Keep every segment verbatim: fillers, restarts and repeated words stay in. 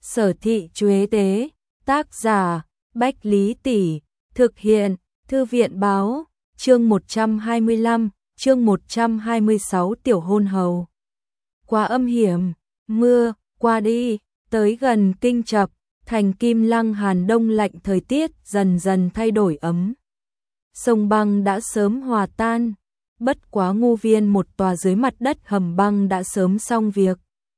Sở thị Chuế tế, tác giả, Bách Lý Tỷ, thực hiện, Thư viện báo, chương một trăm hai mươi lăm, chương một trăm hai mươi sáu tiểu hôn hầu. Quá âm hiểm, mưa, qua đi, tới gần Kinh Chập, thành Kim Lăng Hàn Đông lạnh thời tiết dần dần thay đổi ấm. Sông băng đã sớm hòa tan, bất quá Ngô Viên một tòa dưới mặt đất hầm băng đã sớm xong việc.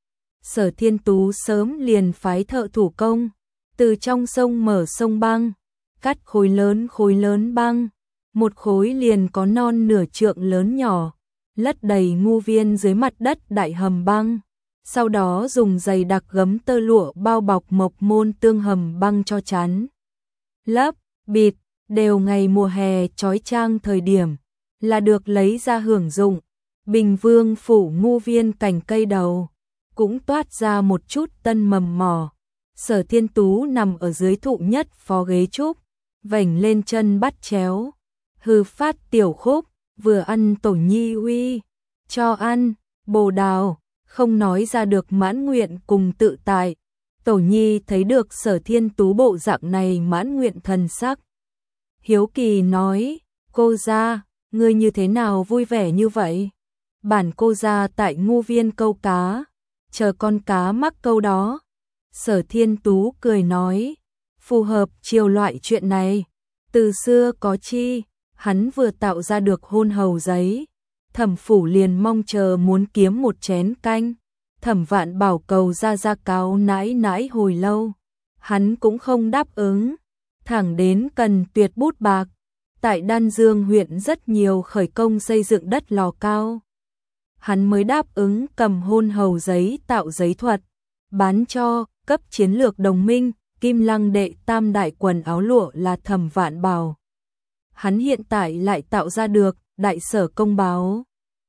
Sở Thiên Tú sớm liền phái thợ thủ công, từ trong sông mở sông băng, cắt khối lớn khối lớn băng, một khối liền có non nửa trượng lớn nhỏ, lất đầy Ngô Viên dưới mặt đất đại hầm băng, sau đó dùng giày đặc gấm tơ lụa bao bọc mộc môn tương hầm băng cho chắn. Lấp, bịt, đều ngày mùa hè chói chang thời điểm, là được lấy ra hưởng dụng. Bình Vương phủ Ngô Viên cành cây đầu, cũng toát ra một chút tân mầm mỏ. Sở Thiên Tú nằm ở dưới thụ nhất phó ghế trúc, vểnh lên chân bắt chéo, hư phát tiểu khúc, vừa ăn tổ nhi uy, cho ăn, bồ đào, không nói ra được mãn nguyện cùng tự tại. Tổ nhi thấy được Sở Thiên Tú bộ dạng này mãn nguyện thần sắc. Hiếu kỳ nói, cô gia, ngươi như thế nào vui vẻ như vậy? Bản cô gia tại Ngô Viên câu cá, chờ con cá mắc câu đó. Sở Thiên Tú cười nói, phù hợp chiều loại chuyện này, từ xưa có chi, hắn vừa tạo ra được hôn hầu giấy, Thẩm phủ liền mong chờ muốn kiếm một chén canh. Thẩm Vạn Bảo cầu ra ra cáo nãi nãi hồi lâu, hắn cũng không đáp ứng, thẳng đến cần tuyệt bút bạc. Tại Đan Dương huyện rất nhiều khởi công xây dựng đất lò cao, hắn mới đáp ứng cầm hôn hầu giấy tạo giấy thuật, bán cho cấp chiến lược đồng minh. Kim Lăng đệ tam đại quần áo lụa là Thẩm Vạn Bảo. Hắn hiện tại lại tạo ra được đại sở công báo.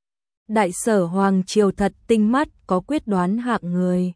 Đại sở hoàng triều thật tinh mắt, có quyết đoán hạng người,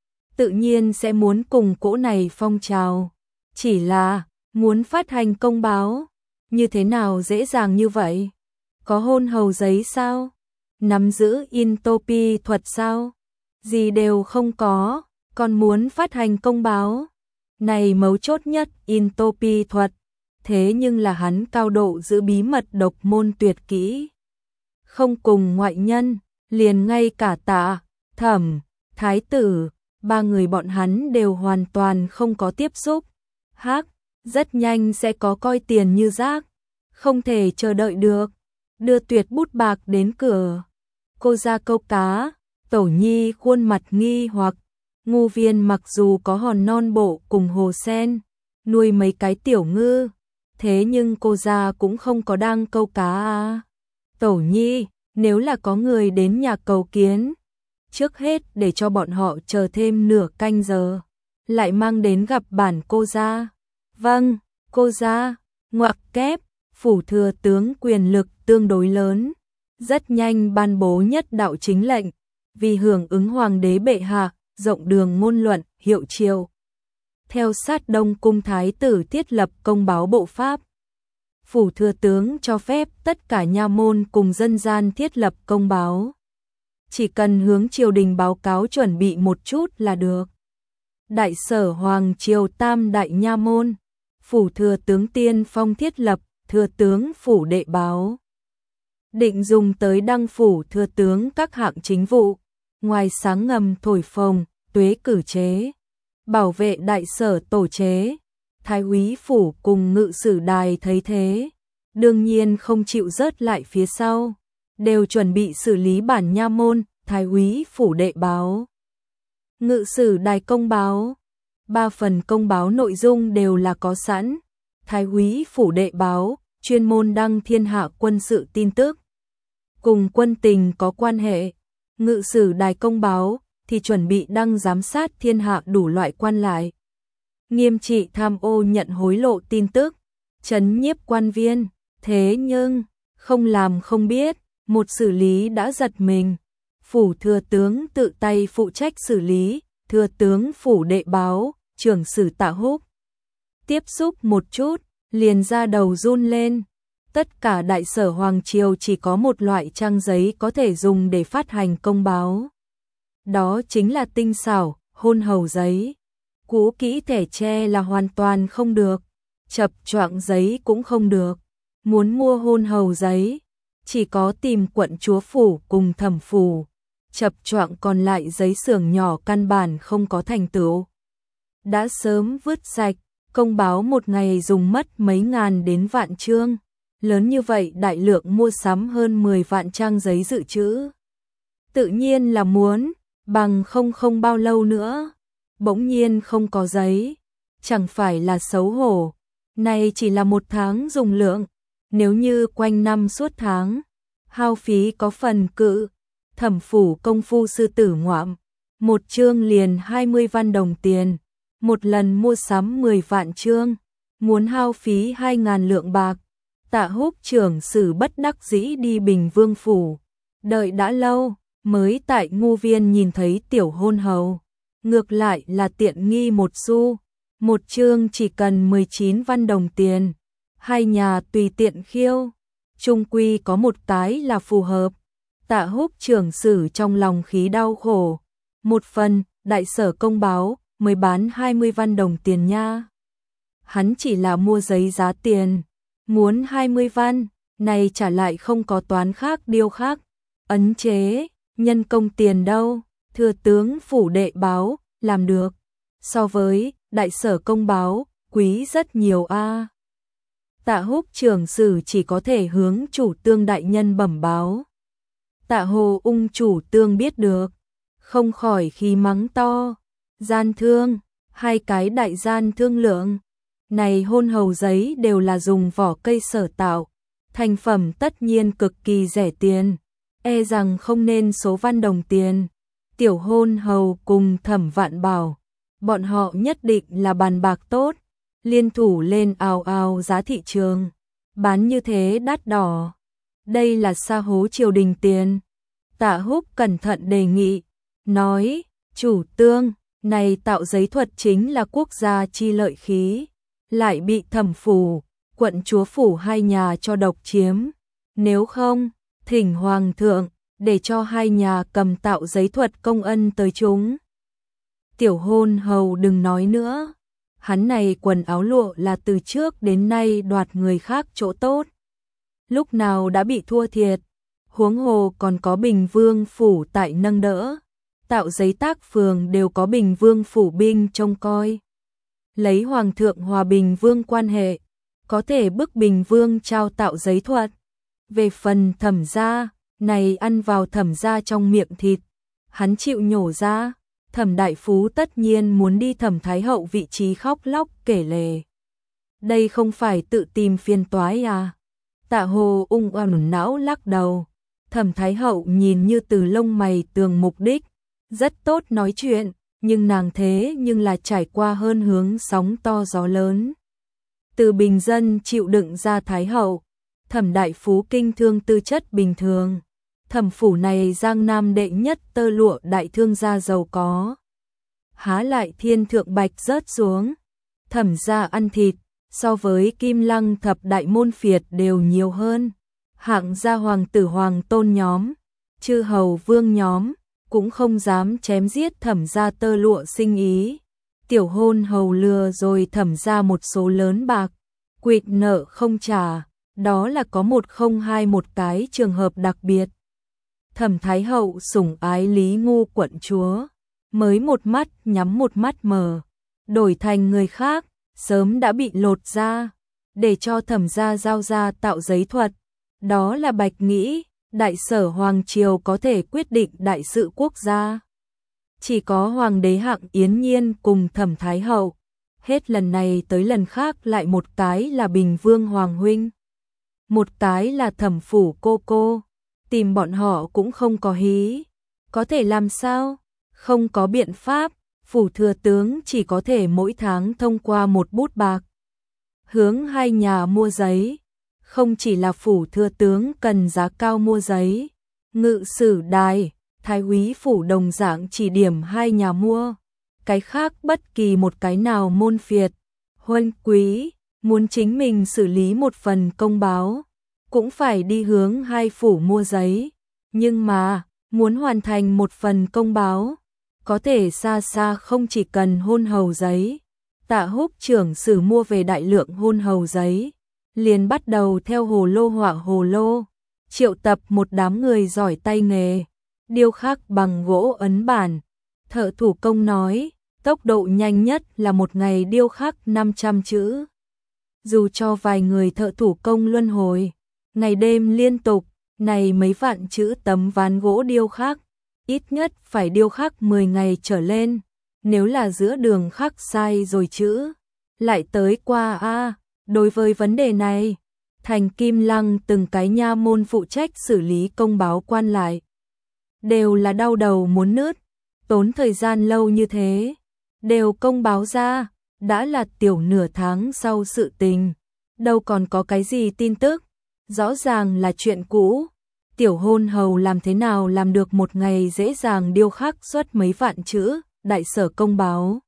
tự nhiên sẽ muốn cùng cỗ này phong trào. Chỉ là muốn phát hành công báo, như thế nào dễ dàng như vậy? Có hôn hầu giấy sao? Nắm giữ Intopi thuật sao? Gì đều không có, còn muốn phát hành công báo. Này mấu chốt nhất Intopi thuật, thế nhưng là hắn cao độ giữ bí mật độc môn tuyệt kỹ. Không cùng ngoại nhân, liền ngay cả Tạ, Thẩm, Thái tử, ba người bọn hắn đều hoàn toàn không có tiếp xúc. Hắc, rất nhanh sẽ có coi tiền như rác, không thể chờ đợi được, đưa tuyệt bút bạc đến cửa. Cô ra câu cá, Tổ nhi khuôn mặt nghi hoặc, Ngô Viên mặc dù có hòn non bộ cùng hồ sen, nuôi mấy cái tiểu ngư, thế nhưng cô ra cũng không có đang câu cá à. Tổ nhi, nếu là có người đến nhà cầu kiến, trước hết để cho bọn họ chờ thêm nửa canh giờ, lại mang đến gặp bản cô gia. Vâng, cô gia. Ngoặc kép, phủ thừa tướng quyền lực tương đối lớn, rất nhanh ban bố nhất đạo chính lệnh, vì hưởng ứng hoàng đế bệ hạ, rộng đường ngôn luận, hiệu triều. Theo sát Đông cung thái tử thiết lập công báo bộ pháp. Phủ thừa tướng cho phép tất cả nha môn cùng dân gian thiết lập công báo. Chỉ cần hướng triều đình báo cáo chuẩn bị một chút là được. Đại sở hoàng triều tam đại nha môn, phủ thừa tướng tiên phong thiết lập, thừa tướng phủ đệ báo. Định dùng tới đăng phủ thừa tướng các hạng chính vụ, ngoài sáng ngầm thổi phồng, tuế cử chế, bảo vệ đại sở tổ chế. Thái úy phủ cùng ngự sử đài thấy thế, đương nhiên không chịu rớt lại phía sau, đều chuẩn bị xử lý bản nha môn. Thái úy phủ đệ báo, ngự sử đài công báo, ba phần công báo nội dung đều là có sẵn. Thái úy phủ đệ báo, chuyên môn đăng thiên hạ quân sự tin tức, cùng quân tình có quan hệ. Ngự sử đài công báo thì chuẩn bị đăng giám sát thiên hạ đủ loại quan lại, nghiêm trị tham ô nhận hối lộ tin tức, trấn nhiếp quan viên. Thế nhưng, không làm không biết, một xử lý đã giật mình. Phủ thừa tướng tự tay phụ trách xử lý, thừa tướng phủ đệ báo, trưởng sử Tạ Húc. Tiếp xúc một chút, liền ra đầu run lên. Tất cả đại sở hoàng triều chỉ có một loại trang giấy có thể dùng để phát hành công báo. Đó chính là tinh xảo, hôn hầu giấy. Cũ kỹ thẻ tre là hoàn toàn không được, chập choạng giấy cũng không được. Muốn mua hôn hầu giấy, chỉ có tìm quận chúa phủ cùng thẩm phủ. Chập choạng còn lại giấy xưởng nhỏ căn bản không có thành tựu. Đã sớm vứt sạch, công báo một ngày dùng mất mấy ngàn đến vạn chương. Lớn như vậy đại lượng mua sắm hơn mười vạn trang giấy dự trữ. Tự nhiên là muốn, bằng không không bao lâu nữa. Bỗng nhiên không có giấy, chẳng phải là xấu hổ. Này chỉ là một tháng dùng lượng, nếu như quanh năm suốt tháng, hao phí có phần cự. Thẩm phủ công phu sư tử ngoạm, một chương liền hai mươi văn đồng tiền, một lần mua sắm mười vạn chương, muốn hao phí hai ngàn lượng bạc. Tạ Húc trưởng sử bất đắc dĩ đi Bình Vương phủ, đợi đã lâu, mới tại Ngô Viên nhìn thấy tiểu hôn hầu. Ngược lại là tiện nghi một xu, một chương chỉ cần mười chín văn đồng tiền, hai nhà tùy tiện khiêu, chung quy có một cái là phù hợp. Tạ Húc trưởng sử trong lòng khí đau khổ, một phần, đại sở công báo, mới bán hai mươi văn đồng tiền nha. Hắn chỉ là mua giấy giá tiền, muốn hai mươi văn, này trả lại không có toán khác điêu khác, ấn chế, nhân công tiền đâu. Thừa tướng phủ đệ báo, làm được. So với đại sở công báo, quý rất nhiều a. À. Tạ Húc trưởng sử chỉ có thể hướng chủ tương đại nhân bẩm báo. Tạ Hồ Ung chủ tương biết được, không khỏi khí mắng to. Gian thương, hai cái đại gian thương lượng. Này hôn hầu giấy đều là dùng vỏ cây sở tạo, thành phẩm tất nhiên cực kỳ rẻ tiền, e rằng không nên số văn đồng tiền. Tiểu hôn hầu cùng Thẩm Vạn bảo, bọn họ nhất định là bàn bạc tốt, liên thủ lên ào ào giá thị trường, bán như thế đắt đỏ. Đây là sa hố triều đình tiền. Tạ Húc cẩn thận đề nghị, nói, chủ tương, này tạo giấy thuật chính là quốc gia chi lợi khí, lại bị thẩm phủ, quận chúa phủ hai nhà cho độc chiếm. Nếu không, thỉnh hoàng thượng, để cho hai nhà cầm tạo giấy thuật công ân tới chúng. Tiểu hôn hầu đừng nói nữa, hắn này quần áo lụa là từ trước đến nay đoạt người khác chỗ tốt, lúc nào đã bị thua thiệt, huống hồ còn có Bình Vương phủ tại nâng đỡ, tạo giấy tác phường đều có Bình Vương phủ binh trông coi. Lấy hoàng thượng hòa Bình Vương quan hệ, có thể bức Bình Vương trao tạo giấy thuật. Về phần Thẩm gia, này ăn vào Thẩm gia trong miệng thịt, hắn chịu nhổ ra. Thẩm đại phú tất nhiên muốn đi Thẩm thái hậu vị trí khóc lóc kể lể. Đây không phải tự tìm phiền toái à? Tạ Hồ Ung ẩn não lắc đầu. Thẩm thái hậu nhìn như từ lông mày tường mục đích, rất tốt nói chuyện, nhưng nàng thế nhưng là trải qua hơn hướng sóng to gió lớn. Từ bình dân chịu đựng ra thái hậu, Thẩm đại phú kinh thương tư chất bình thường. Thẩm phủ này giang nam đệ nhất tơ lụa đại thương gia giàu có. Há lại thiên thượng bạch rớt xuống. Thẩm gia ăn thịt, so với Kim Lăng thập đại môn phiệt đều nhiều hơn. Hạng gia hoàng tử hoàng tôn nhóm, chư hầu vương nhóm, cũng không dám chém giết Thẩm gia tơ lụa sinh ý. Tiểu hôn hầu lừa rồi Thẩm gia một số lớn bạc, quỵt nợ không trả, đó là có một không hai một cái trường hợp đặc biệt. Thẩm thái hậu sủng ái Lý Ngu quận chúa, mới một mắt nhắm một mắt mở, đổi thành người khác, sớm đã bị lột ra, để cho Thẩm gia giao ra tạo giấy thuật. Đó là bạch nghĩ, đại sở hoàng triều có thể quyết định đại sự quốc gia. Chỉ có hoàng đế Hạng Yến Nhiên cùng Thẩm thái hậu, hết lần này tới lần khác lại một cái là Bình Vương hoàng huynh, một cái là Thẩm phủ cô cô. Tìm bọn họ cũng không có hí, có thể làm sao? Không có biện pháp, phủ thừa tướng chỉ có thể mỗi tháng thông qua một bút bạc, hướng hai nhà mua giấy. Không chỉ là phủ thừa tướng cần giá cao mua giấy, ngự sử đài, thái úy phủ đồng dạng chỉ điểm hai nhà mua. Cái khác bất kỳ một cái nào môn phiệt, huân quý, muốn chính mình xử lý một phần công báo, cũng phải đi hướng hai phủ mua giấy. Nhưng mà, muốn hoàn thành một phần công báo, có thể xa xa không chỉ cần hôn hầu giấy. Tạ Húc trưởng sử mua về đại lượng hôn hầu giấy, liền bắt đầu theo hồ lô họa hồ lô, triệu tập một đám người giỏi tay nghề, điêu khắc bằng gỗ ấn bản. Thợ thủ công nói, tốc độ nhanh nhất là một ngày điêu khắc năm trăm chữ. Dù cho vài người thợ thủ công luân hồi, ngày đêm liên tục, này mấy vạn chữ tấm ván gỗ điêu khắc, ít nhất phải điêu khắc mười ngày trở lên. Nếu là giữa đường khắc sai rồi chữ, lại tới qua a. Đối với vấn đề này, Thành Kim Lăng từng cái nha môn phụ trách xử lý công báo quan lại, đều là đau đầu muốn nứt, tốn thời gian lâu như thế, đều công báo ra, đã là tiểu nửa tháng sau sự tình, đâu còn có cái gì tin tức, rõ ràng là chuyện cũ. Tiểu hôn hầu làm thế nào làm được một ngày dễ dàng điêu khắc xuất mấy vạn chữ, đại sở công báo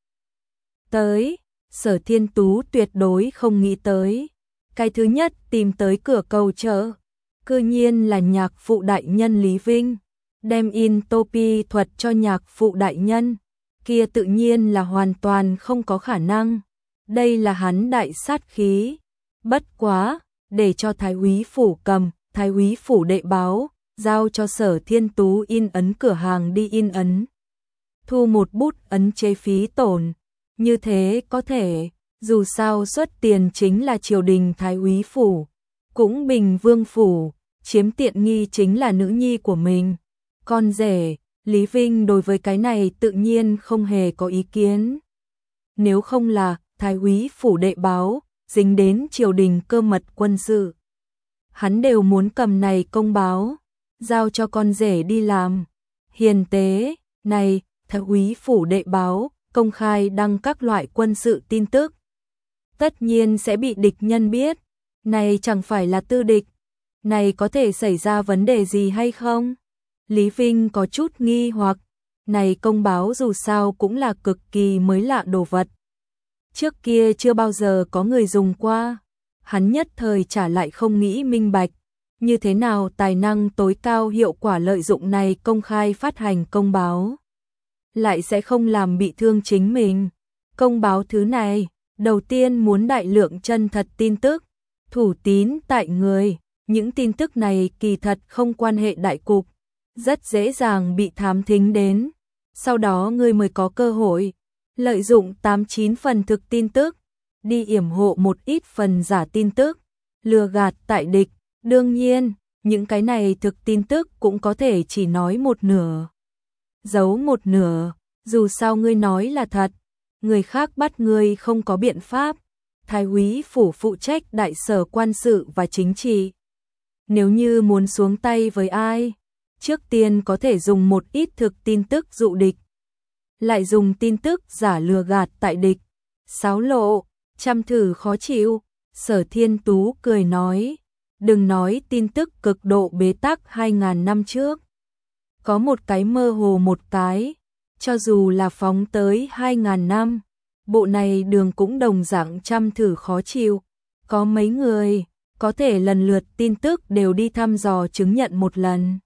tới, Sở Thiên Tú tuyệt đối không nghĩ tới. Cái thứ nhất tìm tới cửa cầu trợ, cư nhiên là nhạc phụ đại nhân Lý Vinh, đem in Topi thuật cho nhạc phụ đại nhân, kia tự nhiên là hoàn toàn không có khả năng. Đây là hắn đại sát khí, bất quá, để cho Thái úy phủ cầm, Thái úy phủ đệ báo, giao cho Sở Thiên Tú in ấn cửa hàng đi in ấn, thu một bút ấn chế phí tổn, như thế có thể, dù sao xuất tiền chính là triều đình Thái úy phủ, cũng Bình Vương phủ, chiếm tiện nghi chính là nữ nhi của mình, con rể. Lý Vinh đối với cái này tự nhiên không hề có ý kiến. Nếu không là Thái úy phủ đệ báo, dính đến triều đình cơ mật quân sự, hắn đều muốn cầm này công báo, giao cho con rể đi làm. Hiền tế, này, Thái úy phủ đệ báo, công khai đăng các loại quân sự tin tức, tất nhiên sẽ bị địch nhân biết, này chẳng phải là tư địch, này có thể xảy ra vấn đề gì hay không? Lý Vinh có chút nghi hoặc, này công báo dù sao cũng là cực kỳ mới lạ đồ vật, trước kia chưa bao giờ có người dùng qua, hắn nhất thời trả lại không nghĩ minh bạch, như thế nào tài năng tối cao hiệu quả lợi dụng này công khai phát hành công báo, lại sẽ không làm bị thương chính mình. Công báo thứ này, đầu tiên muốn đại lượng chân thật tin tức, thủ tín tại người, những tin tức này kỳ thật không quan hệ đại cục, rất dễ dàng bị thám thính đến, sau đó người mới có cơ hội lợi dụng tám chín phần thực tin tức, đi yểm hộ một ít phần giả tin tức, lừa gạt tại địch. Đương nhiên, những cái này thực tin tức cũng có thể chỉ nói một nửa, giấu một nửa, dù sao ngươi nói là thật, người khác bắt ngươi không có biện pháp. Thái úy phủ phụ trách đại sở quan sự và chính trị, nếu như muốn xuống tay với ai, trước tiên có thể dùng một ít thực tin tức dụ địch, lại dùng tin tức giả lừa gạt tại địch, xáo lộ, chăm thử khó chịu. Sở Thiên Tú cười nói, đừng nói tin tức cực độ bế tắc hai ngàn năm trước, có một cái mơ hồ một cái, cho dù là phóng tới hai ngàn năm, bộ này đường cũng đồng dạng chăm thử khó chịu, có mấy người có thể lần lượt tin tức đều đi thăm dò chứng nhận một lần.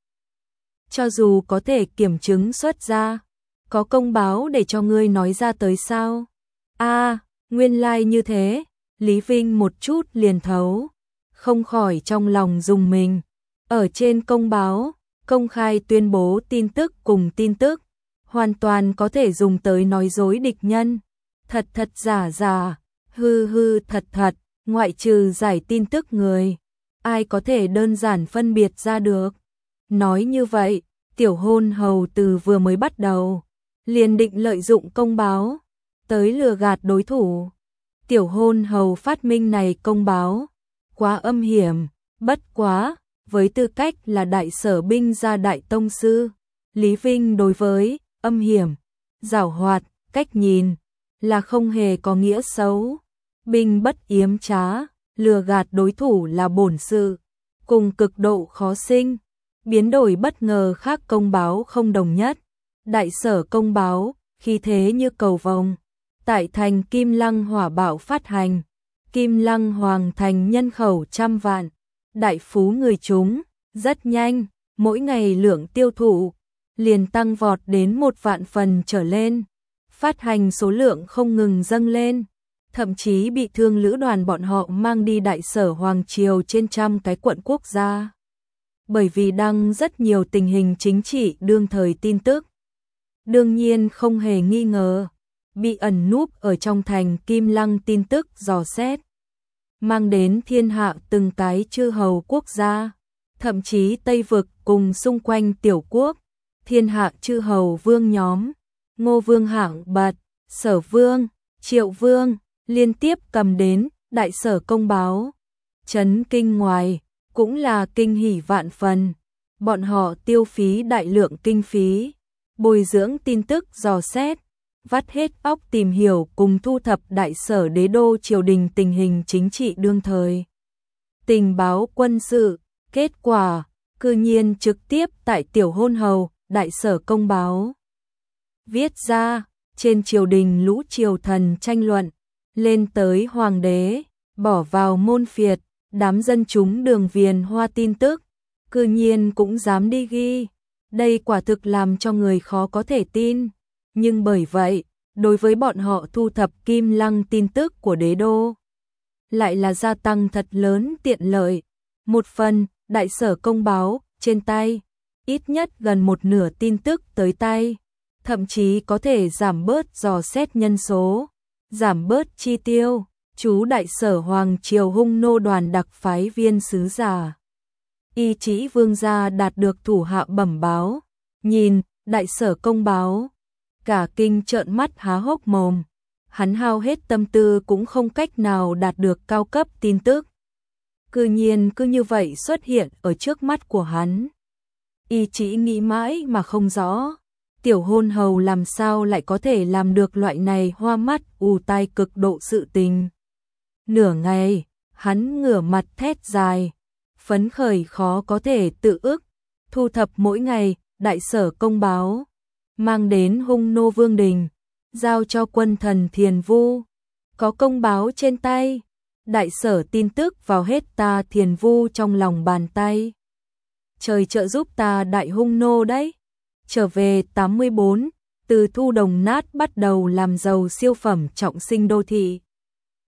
Cho dù có thể kiểm chứng xuất ra, có công báo để cho ngươi nói ra tới sao? A, à, nguyên lai like như thế. Lý Vinh một chút liền thấu, không khỏi trong lòng rùng mình. Ở trên công báo, công khai tuyên bố tin tức cùng tin tức, hoàn toàn có thể dùng tới nói dối địch nhân. Thật thật giả giả, hư hư thật thật, ngoại trừ giải tin tức người, ai có thể đơn giản phân biệt ra được. Nói như vậy, tiểu hôn hầu từ vừa mới bắt đầu, liền định lợi dụng công báo, tới lừa gạt đối thủ. Tiểu hôn hầu phát minh này công báo, quá âm hiểm, bất quá, với tư cách là đại sở binh gia đại tông sư, Lý Vinh đối với âm hiểm, giảo hoạt, cách nhìn, là không hề có nghĩa xấu. Binh bất yếm trá, lừa gạt đối thủ là bổn sự, cùng cực độ khó sinh, biến đổi bất ngờ khác công báo không đồng nhất. Đại sở công báo, khi thế như cầu vồng, tại thành Kim Lăng hỏa bạo phát hành, Kim Lăng hoàng thành nhân khẩu trăm vạn, đại phú người chúng, rất nhanh, mỗi ngày lượng tiêu thụ, liền tăng vọt đến một vạn phần trở lên. Phát hành số lượng không ngừng dâng lên, thậm chí bị thương lữ đoàn bọn họ mang đi đại sở Hoàng Triều trên trăm cái quận quốc gia. Bởi vì đăng rất nhiều tình hình chính trị đương thời tin tức. Đương nhiên không hề nghi ngờ, bị ẩn núp ở trong thành Kim Lăng tin tức dò xét, mang đến thiên hạ từng cái chư hầu quốc gia, thậm chí Tây Vực cùng xung quanh tiểu quốc, thiên hạ chư hầu vương nhóm, Ngô Vương hạng bật, Sở Vương, Triệu Vương, liên tiếp cầm đến đại sở công báo. Chấn kinh ngoài, cũng là kinh hỉ vạn phần, bọn họ tiêu phí đại lượng kinh phí, bồi dưỡng tin tức dò xét, vắt hết óc tìm hiểu cùng thu thập đại sở đế đô triều đình tình hình chính trị đương thời. Tình báo quân sự, kết quả, cư nhiên trực tiếp tại tiểu hôn hầu, đại sở công báo. Viết ra, trên triều đình lũ triều thần tranh luận, lên tới hoàng đế, bỏ vào môn phiệt, đám dân chúng đường viền hoa tin tức, cư nhiên cũng dám đi ghi. Đây quả thực làm cho người khó có thể tin, nhưng bởi vậy, đối với bọn họ thu thập Kim Lăng tin tức của đế đô, lại là gia tăng thật lớn tiện lợi. Một phần, đại sở công báo, trên tay, ít nhất gần một nửa tin tức tới tay, thậm chí có thể giảm bớt dò xét nhân số, giảm bớt chi tiêu. Chú đại sở Hoàng Triều hung nô đoàn đặc phái viên sứ giả Y Chỉ Vương gia đạt được thủ hạ bẩm báo, nhìn đại sở công báo, cả kinh trợn mắt há hốc mồm, hắn hao hết tâm tư cũng không cách nào đạt được cao cấp tin tức, cư nhiên cứ như vậy xuất hiện ở trước mắt của hắn. Y Chỉ nghĩ mãi mà không rõ, tiểu hôn hầu làm sao lại có thể làm được loại này hoa mắt ù tai cực độ sự tình. Nửa ngày, hắn ngửa mặt thét dài, phấn khởi khó có thể tự ức, thu thập mỗi ngày, đại sở công báo, mang đến hung nô vương đình, giao cho quân thần Thiền Vu, có công báo trên tay, đại sở tin tức vào hết ta Thiền Vu trong lòng bàn tay. Trời trợ giúp ta đại hung nô đấy. Trở về tám mươi bốn, từ thu đồng nát bắt đầu làm giàu siêu phẩm trọng sinh đô thị.